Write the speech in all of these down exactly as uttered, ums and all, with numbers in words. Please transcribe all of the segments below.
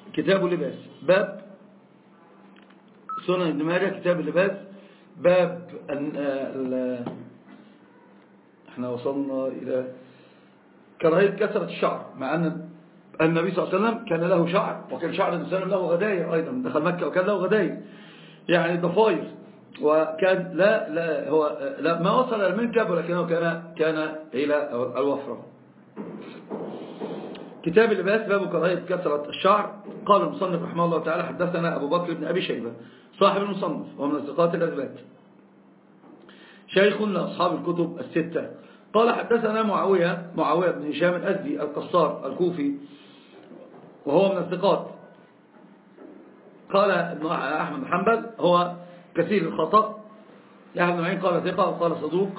كتاب اللباس، باب سنن ابن ماجه كتاب اللباس، باب ال ال احنا وصلنا إلى كراهية كثرة الشعر، مع أن النبي صلى الله عليه وسلم كان له شعر، وكان شعر النبي صلى الله عليه وسلم له غداير أيضا، دخل مكة وكان له غداير يعني ضفاير، وكان لا لا هو لا ما وصل إلى المنكب، ولكنه كان كان إلى الوفرة. كتاب اللباس باب كراهية كثرة الشعر. قال المصنف رحمه الله تعالى حدثنا أبو بكر بن أبي شيبة صاحب المصنف ومن الثقات الأثبات شيخ لأصحاب الكتب الستة. قال حدثنا معاوية معاوية بن هشام الأزدي القصار الكوفي وهو من الثقات. قال ابن أحمد بن حنبل هو كثير الخطأ، يحيى بن معين قال ثقة وقال صدوق.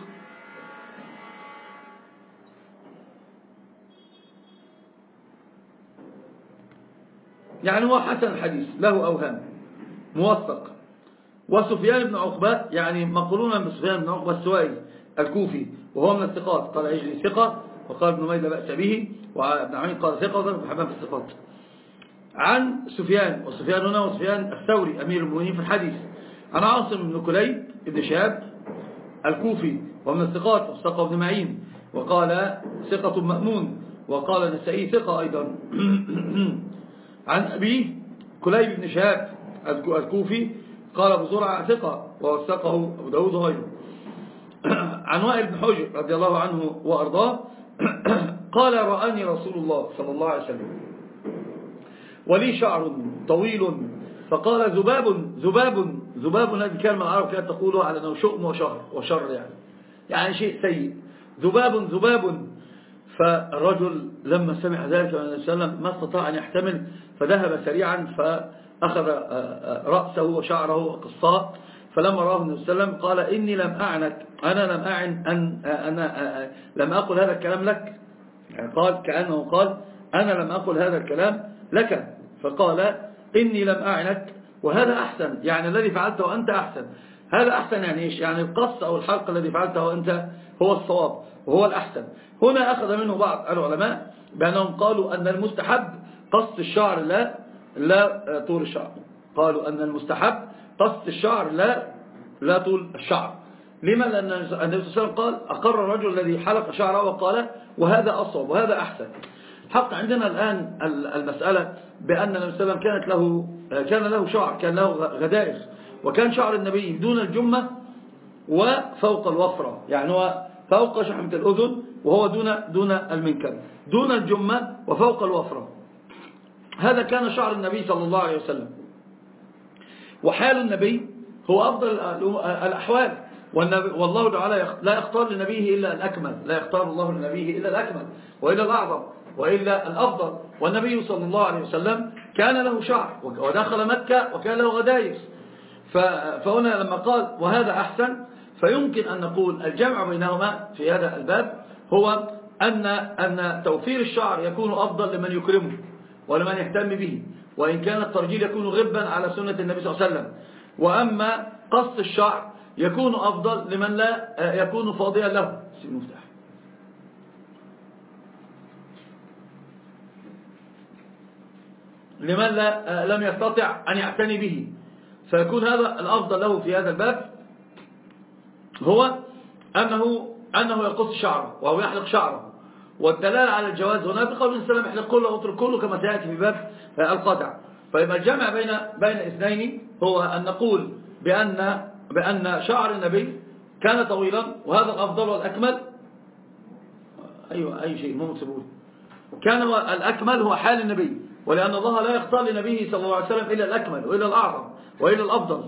يعني هو حسن الحديث له أوهام موثق. وسفيان بن عقبة يعني مقرونا بسفيان بن عقبة السوائي الكوفي وهو من الثقات، قال عجلي ثقة، وقال ابن ميل لا بأس به، وابن عمين قال ثقة، وذلك محبان في الثقات. عن سفيان، وسفيان هنا وسفيان الثوري أمير المؤمنين في الحديث، عن عاصم بن كليب بن شهاب الكوفي ومن الثقات وثقة ابن معين، وقال ثقة مأمون، وقال النسائي ثقة أيضا. عن أبيه كليب بن شهاب الكوفي قال أبو زرعة ثقة ووثقه أبو داود غيره. عن وائل بن حجر رضي الله عنه وأرضاه قال رآني رسول الله صلى الله عليه وسلم ولي شعر طويل فقال ذباب ذباب ذباب. هذه كلمة العرب كانت تقولها على أنه شؤم وشر وشر يعني يعني شيء سيء، ذباب ذباب. فالرجل لما سمع ذلك من النبي صلى الله عليه وسلم ما استطاع أن يحتمل، فذهب سريعا فأخذ رأسه وشعره وقصاه. فلما رآه النبي صلى الله عليه وسلم قال إني لم أعنك، أنا لم أعن أن أنا لم أقل هذا الكلام لك، يعني قال كأنه قال أنا لم أقل هذا الكلام لك، فقال إني لم أعنك وهذا أحسن، يعني الذي فعلته أنت أحسن. هذا أحسن يعني إيش؟ يعني القص أو الحلق الذي فعلته أنت هو الصواب وهو الأحسن. هنا أخذ منه بعض العلماء بأنهم قالوا أن المستحب قص الشعر لا لا طول الشعر، قالوا أن المستحب قص الشعر لا لا طول الشعر. لما؟ لأن النبي صلى الله عليه وسلم قال أقر الرجل الذي حلق شعره وقال وهذا أصوب وهذا أحسن. حق عندنا الآن المسألة بأن النبي صلى الله عليه وسلم كانت له كان له شعر، كان له غدائر، وكان شعر النبي دون الجمة وفوق الوفرة، يعني هو فوق شحمة الأذن وهو دون دون المنكب، دون الجمة وفوق الوفرة. هذا كان شعر النبي صلى الله عليه وسلم. وحال النبي هو أفضل الأحوال، والله تعالى لا يختار لنبيه إلا الأكمل، لا يختار الله لنبيه إلا الأكمل وإلا الأعظم وإلا الأفضل. والنبي صلى الله عليه وسلم كان له شعر ودخل مكة وكان له غدائر. فهنا لما قال وهذا أحسن، فيمكن أن نقول الجمع بينهما في هذا الباب هو أن أن توفير الشعر يكون أفضل لمن يكرمه ولمن يهتم به، وإن كان الترجيل يكون غبا على سنة النبي صلى الله عليه وسلم. وأما قص الشعر يكون أفضل لمن لا يكون فاضيا له. المفتاح لمن لا لم يستطع أن يعتني به، فيكون هذا الأفضل له في هذا الباب هو أنه أنه يقص شعره وهو يحلق شعره. والدلالة على الجواز هنا بقول النبي صلى الله عليه وسلم احلق كله واترك كله كما سيأتي في باب القطع. فيبقى الجمع بين بين اثنين هو أن نقول بأن بأن شعر النبي كان طويلا وهذا الأفضل والأكمل. أيوة أي شيء مو تقول كان الأكمل هو حال النبي، ولأن الله لا يختار لنبيه صلى الله عليه وسلم إلا الأكمل وإلا الأعظم وإلا الأفضل.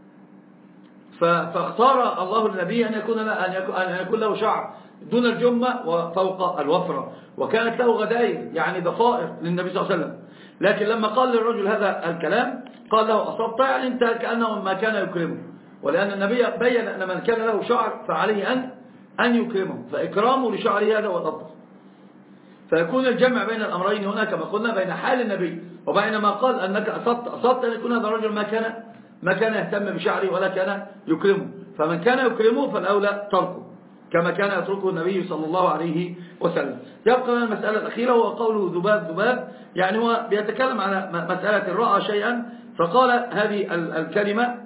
فاختار الله للنبي أن يكون أن يكون له شعر دون الجمة وفوق الوفرة، وكانت له غدائر يعني ضفائر للنبي صلى الله عليه وسلم. لكن لما قال للرجل هذا الكلام قال له أصبت، يعني أنت كأنه ما كان يكرمه، ولأن النبي بين أن من كان له شعر فعليه أن أن يكرمه، فإكرامه لشعره هذا هو الأفضل. فيكون الجمع بين الأمرين هنا كما قلنا بين حال النبي وبين ما قال أنك أصبت أصبت أن يكون هذا الرجل ما كان ما كان يهتم بشعره ولا كان يكرمه، فمن كان يكرمه فالأولى تركه كما كان يتركه النبي صلى الله عليه وسلم. يبقى لنا المسألة الأخيرة هو قوله ذباب ذباب، يعني هو بيتكلم على مسألة رأى شيئا فقال هذه الكلمة،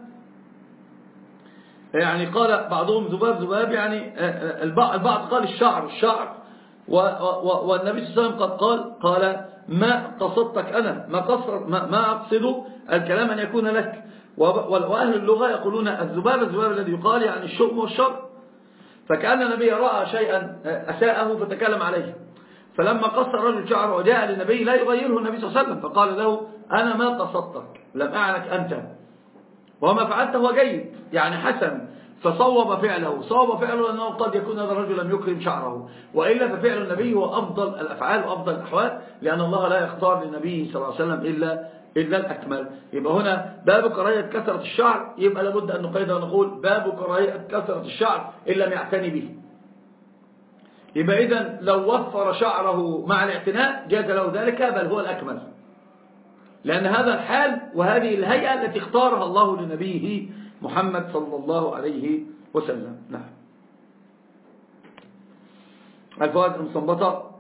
يعني قال بعضهم ذباب ذباب، يعني البعض قال الشعر الشعر، والنبي صلى الله عليه وسلم قد قال قال ما قصدتك أنا، ما, قصر ما, ما أقصد الكلام أن يكون لك. وأهل اللغة يقولون الذباب الذباب الذي يقال يعني الشؤم والشر، فكأن النبي رأى شيئا أساءه فتكلم عليه، فلما قصر رجل شعره وجاء للنبي لا يغيره النبي صلى الله عليه وسلم، فقال له أنا ما قصدتك، لم أعنك أنت، وما فعلته هو جيد يعني حسن، فصوب فعله. صوب فعله لأنه قد يكون هذا الرجل لم يكرم شعره، وإلا ففعل النبي هو أفضل الأفعال وأفضل الأحوال، لأن الله لا يختار للنبي صلى الله عليه وسلم إلا إلا الأكمل. يبقى هنا باب كراهية كثرة الشعر، يبقى لابد أن نقيد ونقول باب كراهية كثرة الشعر إن لم يعتني به. يبقى إذن لو وفر شعره مع الاعتناء جاز له ذلك، بل هو الأكمل، لأن هذا الحال وهذه الهيئة التي اختارها الله لنبيه محمد صلى الله عليه وسلم. نعم. الفوائد المستنبطة: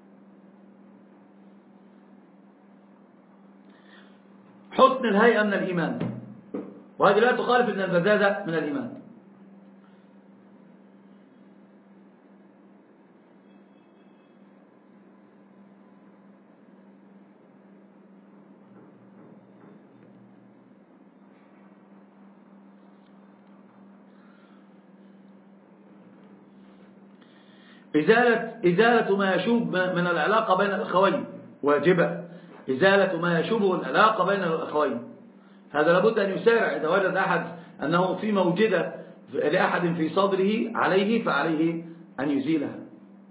حسن الهيئة من الإيمان، وهذه لا تخالف أن البذاذة من الإيمان. إزالة, إزالة ما يشوب من العلاقة بين الأخوين واجبة، إزالة ما يشوب العلاقة بين الأخوين، هذا لابد أن يسارع. إذا وجد أحد أنه في موجدة لأحد في صدره عليه فعليه أن يزيلها.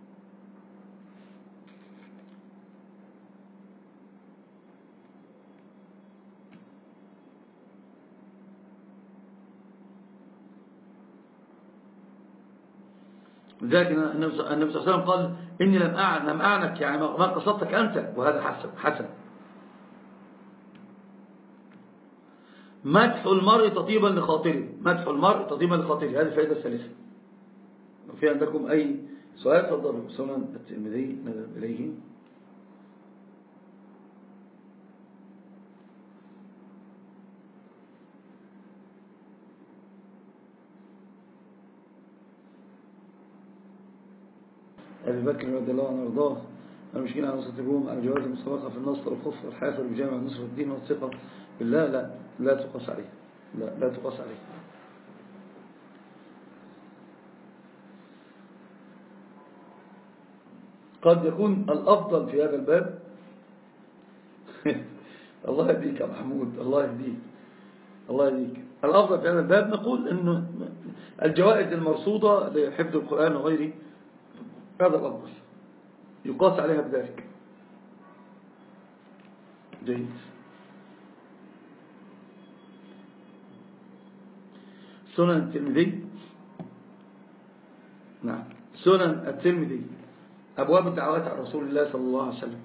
لذلك النبي صلى الله عليه وسلم قال إني لم أعن لم أعنك، يعني ما قصدتك أنت، وهذا حسن حسن. مدح المرء تطيبا لخاطره، مدح المرء تطيبا لخاطره، هذه الفائدة الثالثة. لو في عندكم أي سؤال تفضلوا. سنن الترمذي نذهب إليه. أبي بكر رضي الله عنه وارضاه: المشكلين على نصرة الروم على جواز المسابقة في النصر والخف والحافر بجامع نصر الدين والثقة بالله، لا لا تقاس عليه، لا لا تقاس عليه. قد يكون الأفضل في هذا الباب الله يهديك يا محمود، الله يهديك الله يهديك. الأفضل في هذا الباب نقول إنه الجوائز المرصودة لحفظ القرآن وغيره هذا الأفضل يقاس عليها بذلك. جيد. سنن الترمذي. نعم، سنن الترمذي أبواب الدعوات عن رسول الله صلى الله عليه وسلم.